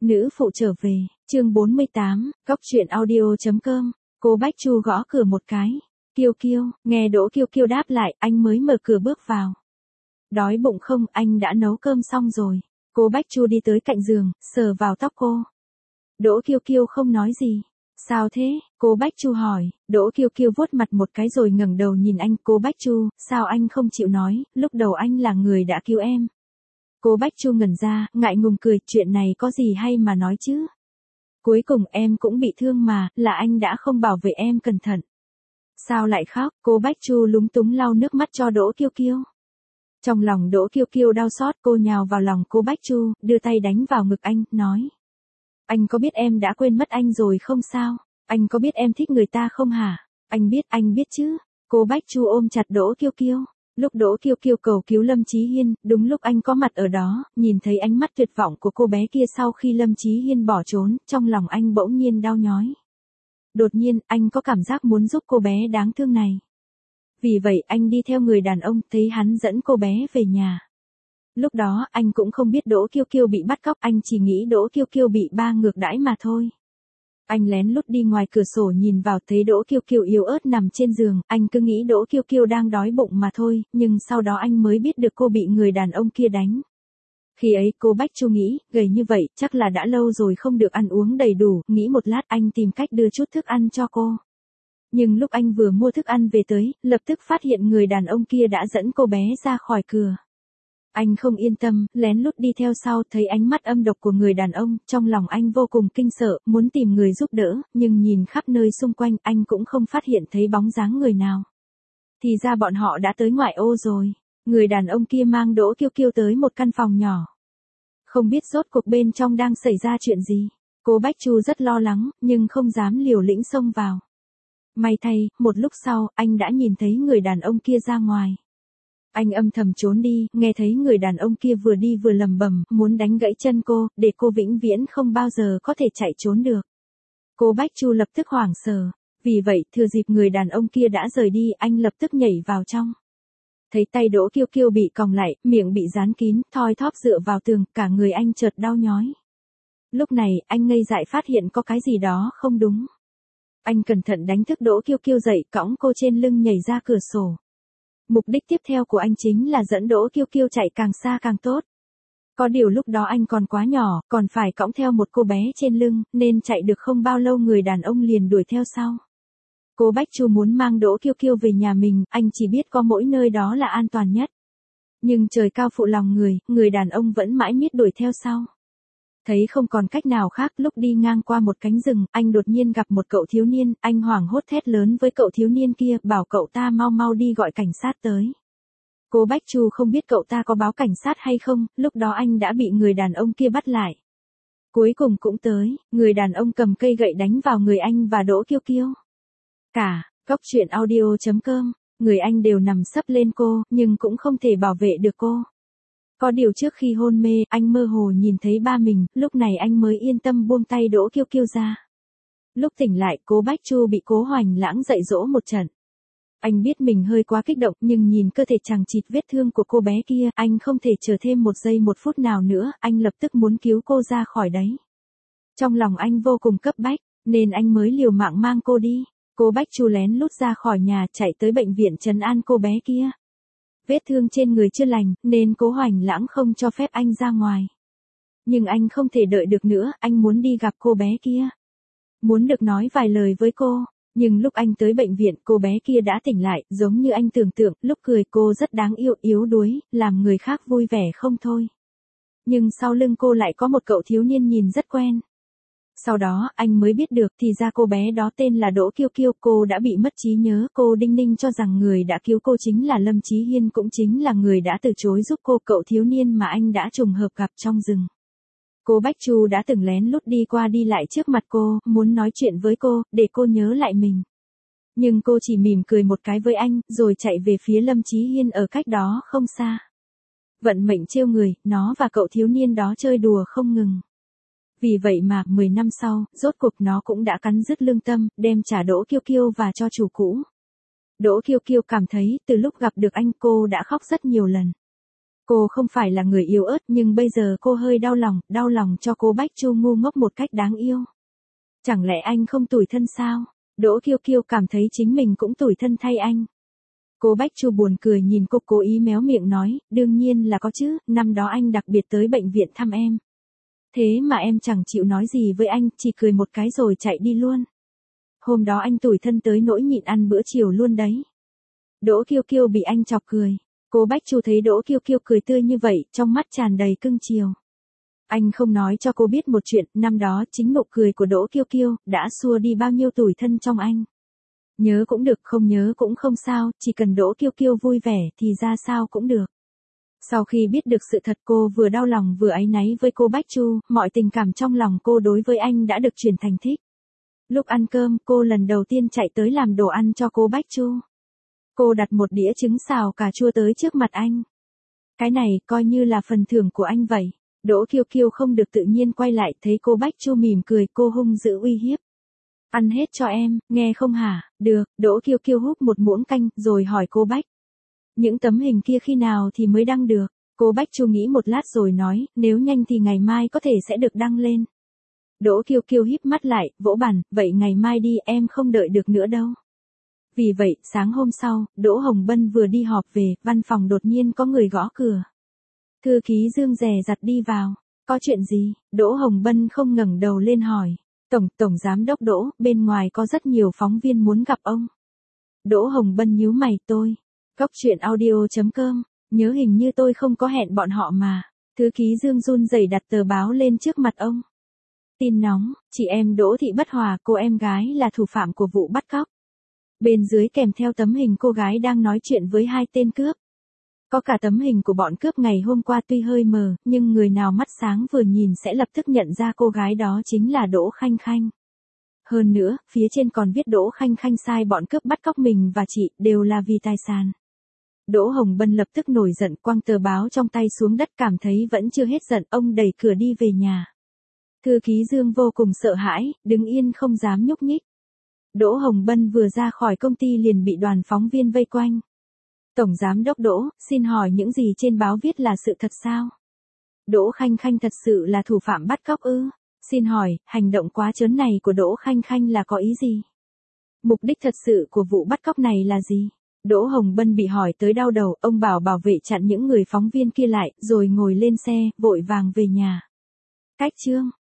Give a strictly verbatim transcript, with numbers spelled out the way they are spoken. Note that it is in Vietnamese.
Nữ phụ trở về, chương bốn mươi tám, góc truyện audio.com, cô Bách Chu gõ cửa một cái. Kiêu Kiêu, nghe Đỗ Kiêu Kiêu đáp lại, anh mới mở cửa bước vào. Đói bụng không, anh đã nấu cơm xong rồi. Cô Bách Chu đi tới cạnh giường, sờ vào tóc cô. Đỗ Kiêu Kiêu không nói gì. Sao thế? Cô Bách Chu hỏi. Đỗ Kiêu Kiêu vuốt mặt một cái rồi ngẩng đầu nhìn anh. Cô Bách Chu, sao anh không chịu nói, lúc đầu anh là người đã cứu em. Cô Bách Chu ngẩn ra, ngại ngùng cười, chuyện này có gì hay mà nói chứ. Cuối cùng em cũng bị thương mà, là anh đã không bảo vệ em cẩn thận. Sao lại khóc? Cô Bách Chu lúng túng lau nước mắt cho Đỗ Kiêu Kiêu. Trong lòng Đỗ Kiêu Kiêu đau xót, cô nhào vào lòng cô Bách Chu, đưa tay đánh vào ngực anh, nói. Anh có biết em đã quên mất anh rồi không sao? Anh có biết em thích người ta không hả? Anh biết, anh biết chứ. Cô Bách Chu ôm chặt Đỗ Kiêu Kiêu. Lúc Đỗ Kiêu Kiêu cầu cứu Lâm Chí Hiên, đúng lúc anh có mặt ở đó, nhìn thấy ánh mắt tuyệt vọng của cô bé kia sau khi Lâm Chí Hiên bỏ trốn, trong lòng anh bỗng nhiên đau nhói. Đột nhiên, anh có cảm giác muốn giúp cô bé đáng thương này. Vì vậy anh đi theo người đàn ông, thấy hắn dẫn cô bé về nhà. Lúc đó, anh cũng không biết Đỗ Kiêu Kiêu bị bắt cóc, anh chỉ nghĩ Đỗ Kiêu Kiêu bị ba ngược đãi mà thôi. Anh lén lút đi ngoài cửa sổ nhìn vào, thấy Đỗ Kiêu Kiêu yếu ớt nằm trên giường, anh cứ nghĩ Đỗ Kiêu Kiêu đang đói bụng mà thôi, nhưng sau đó anh mới biết được cô bị người đàn ông kia đánh. Khi ấy cô Bách Chu nghĩ, gầy như vậy, chắc là đã lâu rồi không được ăn uống đầy đủ, nghĩ một lát anh tìm cách đưa chút thức ăn cho cô. Nhưng lúc anh vừa mua thức ăn về tới, lập tức phát hiện người đàn ông kia đã dẫn cô bé ra khỏi cửa. Anh không yên tâm, lén lút đi theo sau, thấy ánh mắt âm độc của người đàn ông, trong lòng anh vô cùng kinh sợ, muốn tìm người giúp đỡ, nhưng nhìn khắp nơi xung quanh, anh cũng không phát hiện thấy bóng dáng người nào. Thì ra bọn họ đã tới ngoại ô rồi. Người đàn ông kia mang Đỗ Kiêu Kiêu tới một căn phòng nhỏ. Không biết rốt cuộc bên trong đang xảy ra chuyện gì. Cô Bách Chu rất lo lắng, nhưng không dám liều lĩnh xông vào. May thay, một lúc sau, anh đã nhìn thấy người đàn ông kia ra ngoài. Anh âm thầm trốn đi, nghe thấy người đàn ông kia vừa đi vừa lầm bầm, muốn đánh gãy chân cô, để cô vĩnh viễn không bao giờ có thể chạy trốn được. Cô Bách Chu lập tức hoảng sợ, vì vậy, thừa dịp người đàn ông kia đã rời đi, anh lập tức nhảy vào trong. Thấy tay Đỗ Kiêu Kiêu bị còng lại, miệng bị dán kín, thoi thóp dựa vào tường, cả người anh chợt đau nhói. Lúc này, anh ngây dại phát hiện có cái gì đó không đúng. Anh cẩn thận đánh thức Đỗ Kiêu Kiêu dậy, cõng cô trên lưng nhảy ra cửa sổ. Mục đích tiếp theo của anh chính là dẫn Đỗ Kiêu Kiêu chạy càng xa càng tốt. Có điều lúc đó anh còn quá nhỏ, còn phải cõng theo một cô bé trên lưng, nên chạy được không bao lâu người đàn ông liền đuổi theo sau. Cô Bách Chu muốn mang Đỗ Kiêu Kiêu về nhà mình, anh chỉ biết có mỗi nơi đó là an toàn nhất. Nhưng trời cao phụ lòng người, người đàn ông vẫn mãi miết đuổi theo sau. Thấy không còn cách nào khác, lúc đi ngang qua một cánh rừng, anh đột nhiên gặp một cậu thiếu niên, anh hoảng hốt thét lớn với cậu thiếu niên kia, bảo cậu ta mau mau đi gọi cảnh sát tới. Cô Bách Chu không biết cậu ta có báo cảnh sát hay không, lúc đó anh đã bị người đàn ông kia bắt lại. Cuối cùng cũng tới, người đàn ông cầm cây gậy đánh vào người anh và Đỗ Kiêu Kiêu. Cả, góc truyện audio.com, người anh đều nằm sấp lên cô, nhưng cũng không thể bảo vệ được cô. Có điều trước khi hôn mê, anh mơ hồ nhìn thấy ba mình, lúc này anh mới yên tâm buông tay Đỗ Kiêu Kiêu ra. Lúc tỉnh lại, cô Bách Chu bị Cố Hoành Lãng dạy dỗ một trận. Anh biết mình hơi quá kích động, nhưng nhìn cơ thể chằng chịt vết thương của cô bé kia, anh không thể chờ thêm một giây một phút nào nữa, anh lập tức muốn cứu cô ra khỏi đấy. Trong lòng anh vô cùng cấp bách, nên anh mới liều mạng mang cô đi. Cô Bách Chu lén lút ra khỏi nhà, chạy tới bệnh viện trấn an cô bé kia. Vết thương trên người chưa lành, nên Cố Hoành Lãng không cho phép anh ra ngoài. Nhưng anh không thể đợi được nữa, anh muốn đi gặp cô bé kia. Muốn được nói vài lời với cô. Nhưng lúc anh tới bệnh viện, cô bé kia đã tỉnh lại, giống như anh tưởng tượng, lúc cười cô rất đáng yêu, yếu đuối, làm người khác vui vẻ không thôi. Nhưng sau lưng cô lại có một cậu thiếu niên nhìn rất quen. Sau đó, anh mới biết được, thì ra cô bé đó tên là Đỗ Kiêu Kiêu, cô đã bị mất trí nhớ, cô đinh ninh cho rằng người đã cứu cô chính là Lâm Chí Hiên, cũng chính là người đã từ chối giúp cô, cậu thiếu niên mà anh đã trùng hợp gặp trong rừng. Cô Bách Chu đã từng lén lút đi qua đi lại trước mặt cô, muốn nói chuyện với cô, để cô nhớ lại mình. Nhưng cô chỉ mỉm cười một cái với anh, rồi chạy về phía Lâm Chí Hiên ở cách đó không xa. Vận mệnh trêu người, nó và cậu thiếu niên đó chơi đùa không ngừng. Vì vậy mà, mười năm sau, rốt cuộc nó cũng đã cắn rứt lương tâm, đem trả Đỗ Kiêu Kiêu và cho chủ cũ. Đỗ Kiêu Kiêu cảm thấy, từ lúc gặp được anh cô đã khóc rất nhiều lần. Cô không phải là người yếu ớt nhưng bây giờ cô hơi đau lòng, đau lòng cho cô Bách Chu ngu ngốc một cách đáng yêu. Chẳng lẽ anh không tủi thân sao? Đỗ Kiêu Kiêu cảm thấy chính mình cũng tủi thân thay anh. Cô Bách Chu buồn cười nhìn cô, cố ý méo miệng nói, đương nhiên là có chứ, năm đó anh đặc biệt tới bệnh viện thăm em. Thế mà em chẳng chịu nói gì với anh, chỉ cười một cái rồi chạy đi luôn. Hôm đó anh tủi thân tới nỗi nhịn ăn bữa chiều luôn đấy. Đỗ Kiêu Kiêu bị anh chọc cười. Cô Bách Chu thấy Đỗ Kiêu Kiêu cười tươi như vậy, trong mắt tràn đầy cưng chiều. Anh không nói cho cô biết một chuyện, năm đó chính nụ cười của Đỗ Kiêu Kiêu đã xua đi bao nhiêu tủi thân trong anh. Nhớ cũng được, không nhớ cũng không sao, chỉ cần Đỗ Kiêu Kiêu vui vẻ thì ra sao cũng được. Sau khi biết được sự thật, cô vừa đau lòng vừa áy náy với cô Bách Chu, mọi tình cảm trong lòng cô đối với anh đã được chuyển thành thích. Lúc ăn cơm, cô lần đầu tiên chạy tới làm đồ ăn cho cô Bách Chu. Cô đặt một đĩa trứng xào cà chua tới trước mặt anh. Cái này coi như là phần thưởng của anh vậy. Đỗ Kiêu Kiêu không được tự nhiên quay lại, thấy cô Bách Chu mỉm cười, cô hung dữ uy hiếp. Ăn hết cho em, nghe không hả? Được. Đỗ Kiêu Kiêu húp một muỗng canh, rồi hỏi cô Bách. Những tấm hình kia khi nào thì mới đăng được? Cô Bách Chu nghĩ một lát rồi nói, nếu nhanh thì ngày mai có thể sẽ được đăng lên. Đỗ Kiêu Kiêu híp mắt lại, vỗ bàn, vậy ngày mai đi, em không đợi được nữa đâu. Vì vậy, sáng hôm sau, Đỗ Hồng Bân vừa đi họp về, văn phòng đột nhiên có người gõ cửa. Thư ký Dương dè dặt đi vào. Có chuyện gì? Đỗ Hồng Bân không ngẩng đầu lên hỏi. Tổng, Tổng Giám đốc Đỗ, bên ngoài có rất nhiều phóng viên muốn gặp ông. Đỗ Hồng Bân nhíu mày, tôi. Góc chuyện audio chấm com, nhớ hình như tôi không có hẹn bọn họ mà. Thư ký Dương run rẩy đặt tờ báo lên trước mặt ông. Tin nóng, chị em Đỗ Thị Bất Hòa, cô em gái là thủ phạm của vụ bắt cóc. Bên dưới kèm theo tấm hình cô gái đang nói chuyện với hai tên cướp. Có cả tấm hình của bọn cướp ngày hôm qua, tuy hơi mờ, nhưng người nào mắt sáng vừa nhìn sẽ lập tức nhận ra cô gái đó chính là Đỗ Khanh Khanh. Hơn nữa, phía trên còn viết Đỗ Khanh Khanh sai bọn cướp bắt cóc mình và chị, đều là vì tài sản. Đỗ Hồng Bân lập tức nổi giận, quăng tờ báo trong tay xuống đất, cảm thấy vẫn chưa hết giận, ông đẩy cửa đi về nhà. Thư ký Dương vô cùng sợ hãi, đứng yên không dám nhúc nhích. Đỗ Hồng Bân vừa ra khỏi công ty liền bị đoàn phóng viên vây quanh. Tổng Giám đốc Đỗ, xin hỏi những gì trên báo viết là sự thật sao? Đỗ Khanh Khanh thật sự là thủ phạm bắt cóc ư? Xin hỏi, hành động quá trớn này của Đỗ Khanh Khanh là có ý gì? Mục đích thật sự của vụ bắt cóc này là gì? Đỗ Hồng Bân bị hỏi tới đau đầu, ông bảo bảo vệ chặn những người phóng viên kia lại, rồi ngồi lên xe, vội vàng về nhà. Cách chương